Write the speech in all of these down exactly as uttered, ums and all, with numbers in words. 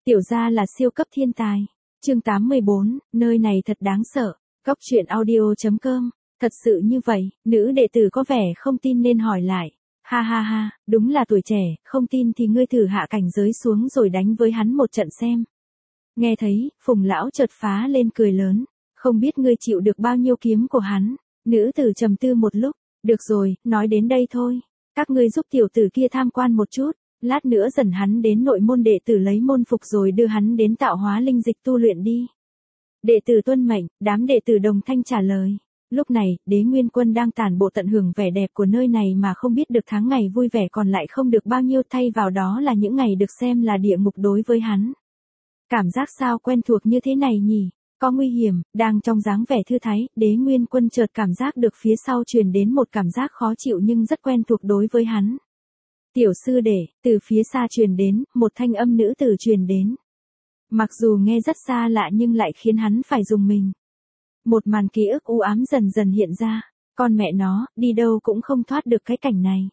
Tiểu gia là siêu cấp thiên tài. Chương tám mươi bốn, nơi này thật đáng sợ. Góc truyện audio chấm com. Thật sự như vậy, nữ đệ tử có vẻ không tin nên hỏi lại. Ha ha ha, đúng là tuổi trẻ, không tin thì ngươi thử hạ cảnh giới xuống rồi đánh với hắn một trận xem. Nghe thấy, Phùng lão chợt phá lên cười lớn. Không biết ngươi chịu được bao nhiêu kiếm của hắn. Nữ tử trầm tư một lúc. Được rồi, nói đến đây thôi. Các ngươi giúp tiểu tử kia tham quan một chút. Lát nữa dần hắn đến nội môn đệ tử lấy môn phục rồi đưa hắn đến tạo hóa linh dịch tu luyện đi. Đệ tử tuân mệnh, đám đệ tử đồng thanh trả lời. Lúc này, Đế Nguyên Quân đang tản bộ tận hưởng vẻ đẹp của nơi này mà không biết được tháng ngày vui vẻ còn lại không được bao nhiêu, thay vào đó là những ngày được xem là địa ngục đối với hắn. Cảm giác sao quen thuộc như thế này nhỉ? Có nguy hiểm, đang trong dáng vẻ thư thái, Đế Nguyên Quân chợt cảm giác được phía sau truyền đến một cảm giác khó chịu nhưng rất quen thuộc đối với hắn. Tiểu sư đệ, từ phía xa truyền đến, một thanh âm nữ tử truyền đến. Mặc dù nghe rất xa lạ nhưng lại khiến hắn phải rùng mình. Một màn ký ức u ám dần dần hiện ra, con mẹ nó, đi đâu cũng không thoát được cái cảnh này.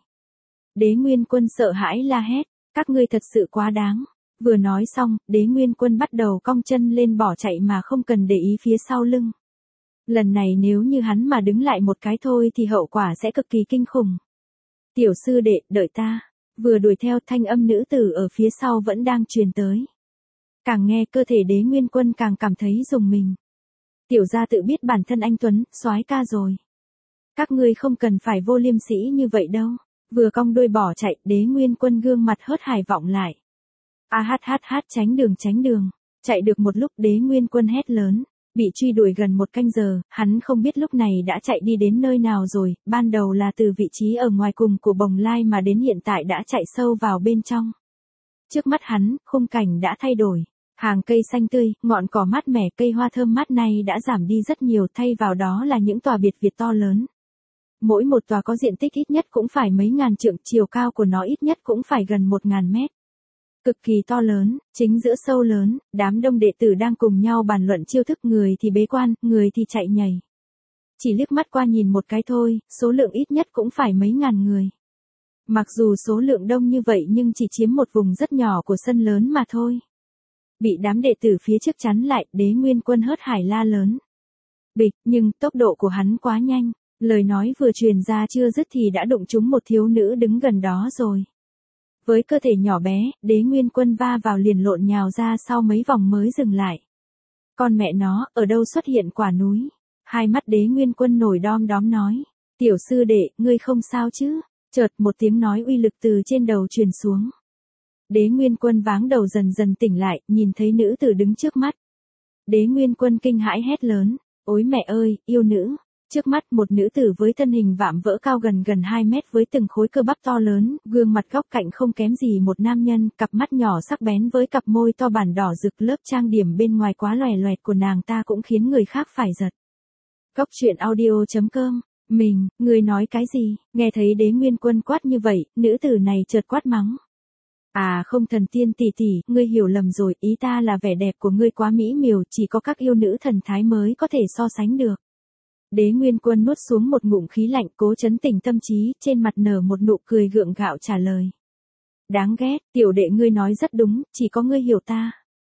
Đế Nguyên Quân sợ hãi la hét, các ngươi thật sự quá đáng. Vừa nói xong, Đế Nguyên Quân bắt đầu cong chân lên bỏ chạy mà không cần để ý phía sau lưng. Lần này nếu như hắn mà đứng lại một cái thôi thì hậu quả sẽ cực kỳ kinh khủng. Tiểu sư đệ, đợi ta. Vừa đuổi theo, thanh âm nữ tử ở phía sau vẫn đang truyền tới. Càng nghe cơ thể Đế Nguyên Quân càng cảm thấy rùng mình. Tiểu gia tự biết bản thân anh tuấn, soái ca rồi. Các ngươi không cần phải vô liêm sỉ như vậy đâu. Vừa cong đuôi bỏ chạy, Đế Nguyên Quân gương mặt hớt hải vọng lại. A hát hát hát, tránh đường tránh đường. Chạy được một lúc, Đế Nguyên Quân hét lớn. Bị truy đuổi gần một canh giờ, hắn không biết lúc này đã chạy đi đến nơi nào rồi, ban đầu là từ vị trí ở ngoài cùng của bồng lai mà đến hiện tại đã chạy sâu vào bên trong. Trước mắt hắn, khung cảnh đã thay đổi. Hàng cây xanh tươi, ngọn cỏ mát mẻ, cây hoa thơm mát này đã giảm đi rất nhiều, thay vào đó là những tòa biệt viện to lớn. Mỗi một tòa có diện tích ít nhất cũng phải mấy ngàn trượng, chiều cao của nó ít nhất cũng phải gần một ngàn mét. Cực kỳ to lớn, chính giữa sâu lớn, đám đông đệ tử đang cùng nhau bàn luận chiêu thức, người thì bế quan, người thì chạy nhảy. Chỉ liếc mắt qua nhìn một cái thôi, số lượng ít nhất cũng phải mấy ngàn người. Mặc dù số lượng đông như vậy nhưng chỉ chiếm một vùng rất nhỏ của sân lớn mà thôi. Bị đám đệ tử phía trước chắn lại, Đế Nguyên Quân hớt hải la lớn. Bịch, nhưng tốc độ của hắn quá nhanh, lời nói vừa truyền ra chưa dứt thì đã đụng trúng một thiếu nữ đứng gần đó rồi. Với cơ thể nhỏ bé, Đế Nguyên Quân va vào liền lộn nhào ra sau mấy vòng mới dừng lại. Con mẹ nó, ở đâu xuất hiện quả núi? Hai mắt Đế Nguyên Quân nổi đom đóm nói. Tiểu sư đệ, ngươi không sao chứ? Chợt một tiếng nói uy lực từ trên đầu truyền xuống. Đế Nguyên Quân váng đầu dần dần tỉnh lại, nhìn thấy nữ tử đứng trước mắt. Đế Nguyên Quân kinh hãi hét lớn. Ôi mẹ ơi, yêu nữ! Trước mắt một nữ tử với thân hình vạm vỡ cao gần gần hai mét với từng khối cơ bắp to lớn, gương mặt góc cạnh không kém gì một nam nhân, cặp mắt nhỏ sắc bén với cặp môi to bản đỏ rực, lớp trang điểm bên ngoài quá loè loẹt của nàng ta cũng khiến người khác phải giật. Góc truyện audio chấm com. Mình, người nói cái gì? Nghe thấy Đế Nguyên Quân quát như vậy, nữ tử này chợt quát mắng. À không, thần tiên tỷ tỷ, ngươi hiểu lầm rồi, ý ta là vẻ đẹp của ngươi quá mỹ miều, chỉ có các yêu nữ thần thái mới có thể so sánh được. Đế Nguyên Quân nuốt xuống một ngụm khí lạnh, cố trấn tĩnh tâm trí, trên mặt nở một nụ cười gượng gạo trả lời. Đáng ghét, tiểu đệ ngươi nói rất đúng, chỉ có ngươi hiểu ta.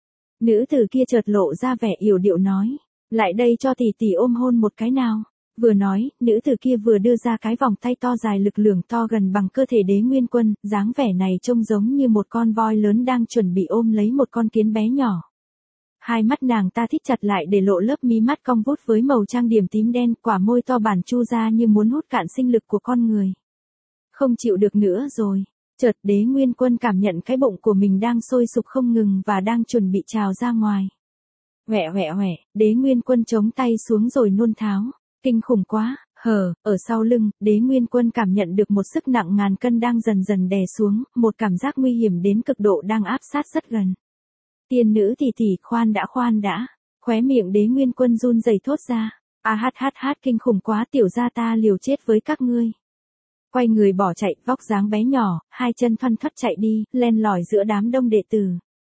Nữ tử kia chợt lộ ra vẻ yểu điệu nói. Lại đây cho tỷ tỷ ôm hôn một cái nào. Vừa nói, nữ tử kia vừa đưa ra cái vòng tay to dài lực lưỡng to gần bằng cơ thể Đế Nguyên Quân, dáng vẻ này trông giống như một con voi lớn đang chuẩn bị ôm lấy một con kiến bé nhỏ. Hai mắt nàng ta thít chặt lại để lộ lớp mí mắt cong vút với màu trang điểm tím đen, quả môi to bản chu ra như muốn hút cạn sinh lực của con người. Không chịu được nữa rồi. Chợt Đế Nguyên Quân cảm nhận cái bụng của mình đang sôi sục không ngừng và đang chuẩn bị trào ra ngoài. Hoẹ hoẹ hoẹ, Đế Nguyên Quân chống tay xuống rồi nôn tháo. Kinh khủng quá, hờ, ở sau lưng, Đế Nguyên Quân cảm nhận được một sức nặng ngàn cân đang dần dần đè xuống, một cảm giác nguy hiểm đến cực độ đang áp sát rất gần. Tiên nữ tỷ tỷ, khoan đã khoan đã. Khóe miệng Đế Nguyên Quân run rẩy thốt ra. A hát hát hát, kinh khủng quá, tiểu gia ta liều chết với các ngươi. Quay người bỏ chạy, vóc dáng bé nhỏ, hai chân thoăn thoắt chạy đi, len lỏi giữa đám đông đệ tử.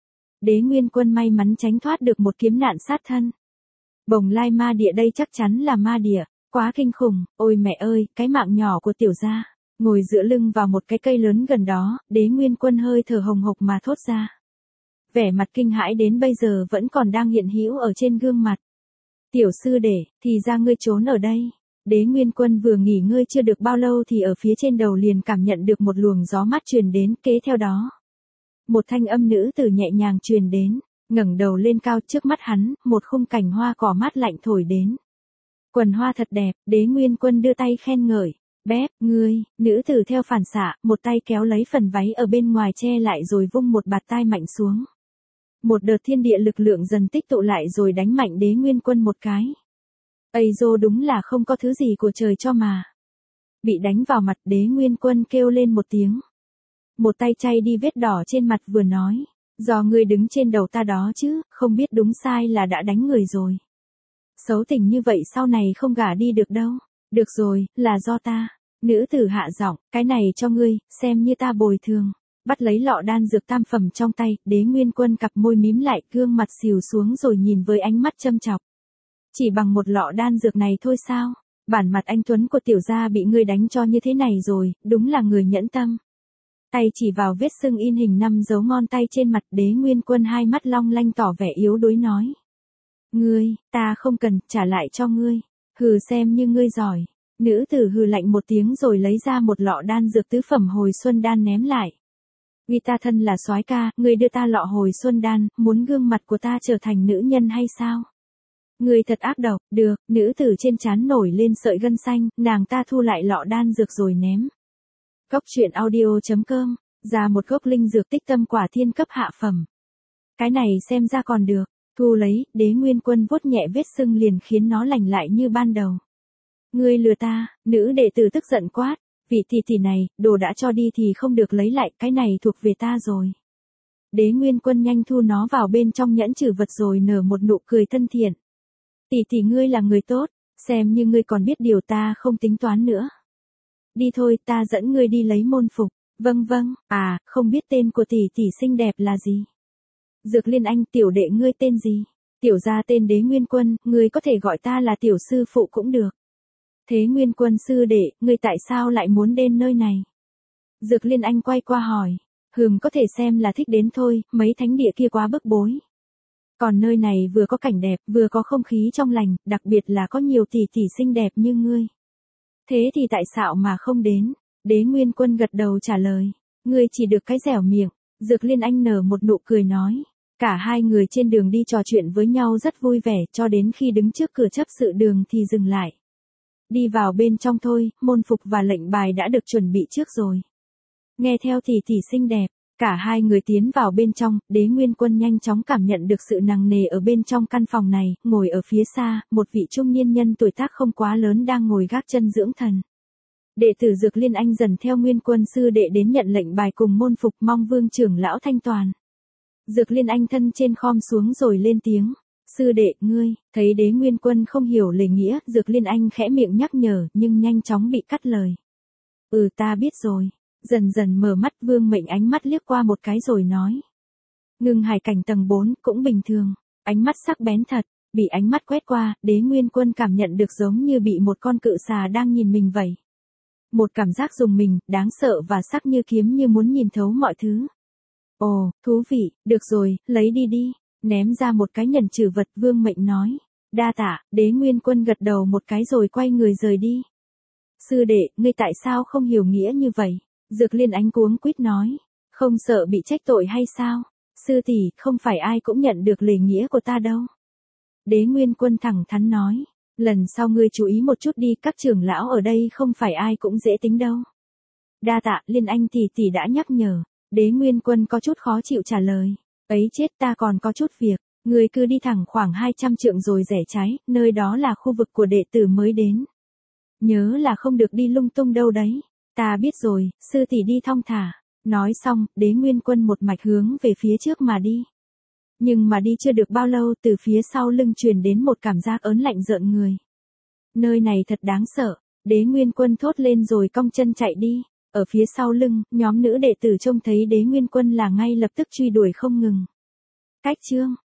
Đế Nguyên Quân may mắn tránh thoát được một kiếm nạn sát thân. Bồng lai ma địa đây chắc chắn là ma địa, quá kinh khủng, ôi mẹ ơi, cái mạng nhỏ của tiểu gia. Ngồi dựa lưng vào một cái cây lớn gần đó, Đế Nguyên Quân hơi thở hồng hộc mà thốt ra. vẻ mặt kinh hãi đến bây giờ vẫn còn đang hiện hữu ở trên gương mặt. Tiểu sư đệ, thì ra ngươi trốn ở đây. Đế Nguyên Quân vừa nghỉ ngơi chưa được bao lâu thì ở phía trên đầu liền cảm nhận được một luồng gió mát truyền đến, kế theo đó. Một thanh âm nữ tử nhẹ nhàng truyền đến, ngẩng đầu lên cao trước mắt hắn, một khung cảnh hoa cỏ mát lạnh thổi đến. Quần hoa thật đẹp, Đế Nguyên Quân đưa tay khen ngợi. Bép, ngươi, nữ tử theo phản xạ, một tay kéo lấy phần váy ở bên ngoài che lại rồi vung một bạt tai mạnh xuống. Một đợt thiên địa lực lượng dần tích tụ lại rồi đánh mạnh Đế Nguyên Quân một cái. Ây dô, đúng là không có thứ gì của trời cho mà. Bị đánh vào mặt, Đế Nguyên Quân kêu lên một tiếng. Một tay chay đi vết đỏ trên mặt vừa nói. Do ngươi đứng trên đầu ta đó chứ, không biết đúng sai là đã đánh người rồi. Xấu tình như vậy sau này không gả đi được đâu. Được rồi, là do ta. Nữ tử hạ giọng, cái này cho ngươi, xem như ta bồi thường. Bắt lấy lọ đan dược tam phẩm trong tay, Đế Nguyên Quân cặp môi mím lại, gương mặt xìu xuống rồi nhìn với ánh mắt châm chọc. Chỉ bằng một lọ đan dược này thôi sao? Bản mặt anh tuấn của tiểu gia bị ngươi đánh cho như thế này rồi, đúng là người nhẫn tâm. Tay chỉ vào vết sưng in hình năm dấu ngón tay trên mặt, Đế Nguyên Quân hai mắt long lanh tỏ vẻ yếu đuối nói. Ngươi, ta không cần, trả lại cho ngươi. Hừ, xem như ngươi giỏi. Nữ tử hừ lạnh một tiếng rồi lấy ra một lọ đan dược tứ phẩm hồi xuân đan ném lại. Vì ta thân là soái ca, ngươi đưa ta lọ hồi xuân đan, muốn gương mặt của ta trở thành nữ nhân hay sao? Ngươi thật ác độc, được, nữ tử trên trán nổi lên sợi gân xanh, nàng ta thu lại lọ đan dược rồi ném. Cốc truyện audio chấm com, ra một gốc linh dược tích tâm quả thiên cấp hạ phẩm. Cái này xem ra còn được, thu lấy, Đế Nguyên Quân vuốt nhẹ vết sưng liền khiến nó lành lại như ban đầu. Ngươi lừa ta, nữ đệ tử tức giận quát, vị tỷ tỷ này, đồ đã cho đi thì không được lấy lại, cái này thuộc về ta rồi. Đế Nguyên Quân nhanh thu nó vào bên trong nhẫn trừ vật rồi nở một nụ cười thân thiện. Tỷ tỷ ngươi là người tốt, xem như ngươi còn biết điều ta không tính toán nữa. Đi thôi, ta dẫn ngươi đi lấy môn phục. Vâng vâng, à, không biết tên của tỷ tỷ xinh đẹp là gì? Dược Liên Anh, tiểu đệ ngươi tên gì? Tiểu gia tên Đế Nguyên Quân, ngươi có thể gọi ta là tiểu sư phụ cũng được. Thế Nguyên Quân sư đệ, ngươi tại sao lại muốn đến nơi này? Dược Liên Anh quay qua hỏi. Hừm, có thể xem là thích đến thôi, mấy thánh địa kia quá bức bối. Còn nơi này vừa có cảnh đẹp, vừa có không khí trong lành, đặc biệt là có nhiều tỷ tỷ xinh đẹp như ngươi. Thế thì tại sao mà không đến? Đế Nguyên Quân gật đầu trả lời. Ngươi chỉ được cái dẻo miệng. Dược Liên Anh nở một nụ cười nói. Cả hai người trên đường đi trò chuyện với nhau rất vui vẻ, cho đến khi đứng trước cửa chấp sự đường thì dừng lại. Đi vào bên trong thôi, môn phục và lệnh bài đã được chuẩn bị trước rồi. Nghe theo tỷ tỷ xinh đẹp, cả hai người tiến vào bên trong, Đế Nguyên Quân nhanh chóng cảm nhận được sự nặng nề ở bên trong căn phòng này, ngồi ở phía xa, một vị trung niên nhân tuổi tác không quá lớn đang ngồi gác chân dưỡng thần. Đệ tử Dược Liên Anh dần theo Nguyên Quân sư đệ đến nhận lệnh bài cùng môn phục, mong Vương trưởng lão thanh toàn. Dược Liên Anh thân trên khom xuống rồi lên tiếng. Sư đệ, ngươi, thấy Đế Nguyên Quân không hiểu lễ nghĩa, Dược Liên Anh khẽ miệng nhắc nhở, nhưng nhanh chóng bị cắt lời. Ừ, ta biết rồi. Dần dần mở mắt, Vương Mệnh ánh mắt liếc qua một cái rồi nói. Ngưng hải cảnh tầng bốn, cũng bình thường. Ánh mắt sắc bén thật, bị ánh mắt quét qua, Đế Nguyên Quân cảm nhận được giống như bị một con cự xà đang nhìn mình vậy. Một cảm giác rùng mình, đáng sợ và sắc như kiếm, như muốn nhìn thấu mọi thứ. Ồ, thú vị, được rồi, lấy đi đi. Ném ra một cái nhẫn trừ vật, Vương Mệnh nói. Đa tạ, Đế Nguyên Quân gật đầu một cái rồi quay người rời đi. Sư đệ, ngươi tại sao không hiểu nghĩa như vậy? Dược Liên Anh cuống quýt nói. Không sợ bị trách tội hay sao? Sư tỷ, không phải ai cũng nhận được lễ nghĩa của ta đâu. Đế Nguyên Quân thẳng thắn nói. Lần sau ngươi chú ý một chút đi, các trưởng lão ở đây không phải ai cũng dễ tính đâu. Đa tạ, Liên Anh tỷ tỷ đã nhắc nhở. Đế Nguyên Quân có chút khó chịu trả lời. Ấy chết, ta còn có chút việc. Ngươi cứ đi thẳng khoảng hai trăm trượng rồi rẽ trái, nơi đó là khu vực của đệ tử mới đến. Nhớ là không được đi lung tung đâu đấy. Ta biết rồi, sư tỷ đi thong thả. Nói xong, Đế Nguyên Quân một mạch hướng về phía trước mà đi. Nhưng mà đi chưa được bao lâu, từ phía sau lưng truyền đến một cảm giác ớn lạnh rợn người. Nơi này thật đáng sợ. Đế Nguyên Quân thốt lên rồi cong chân chạy đi. Ở phía sau lưng, nhóm nữ đệ tử trông thấy Đế Nguyên Quân là ngay lập tức truy đuổi không ngừng. Cách chương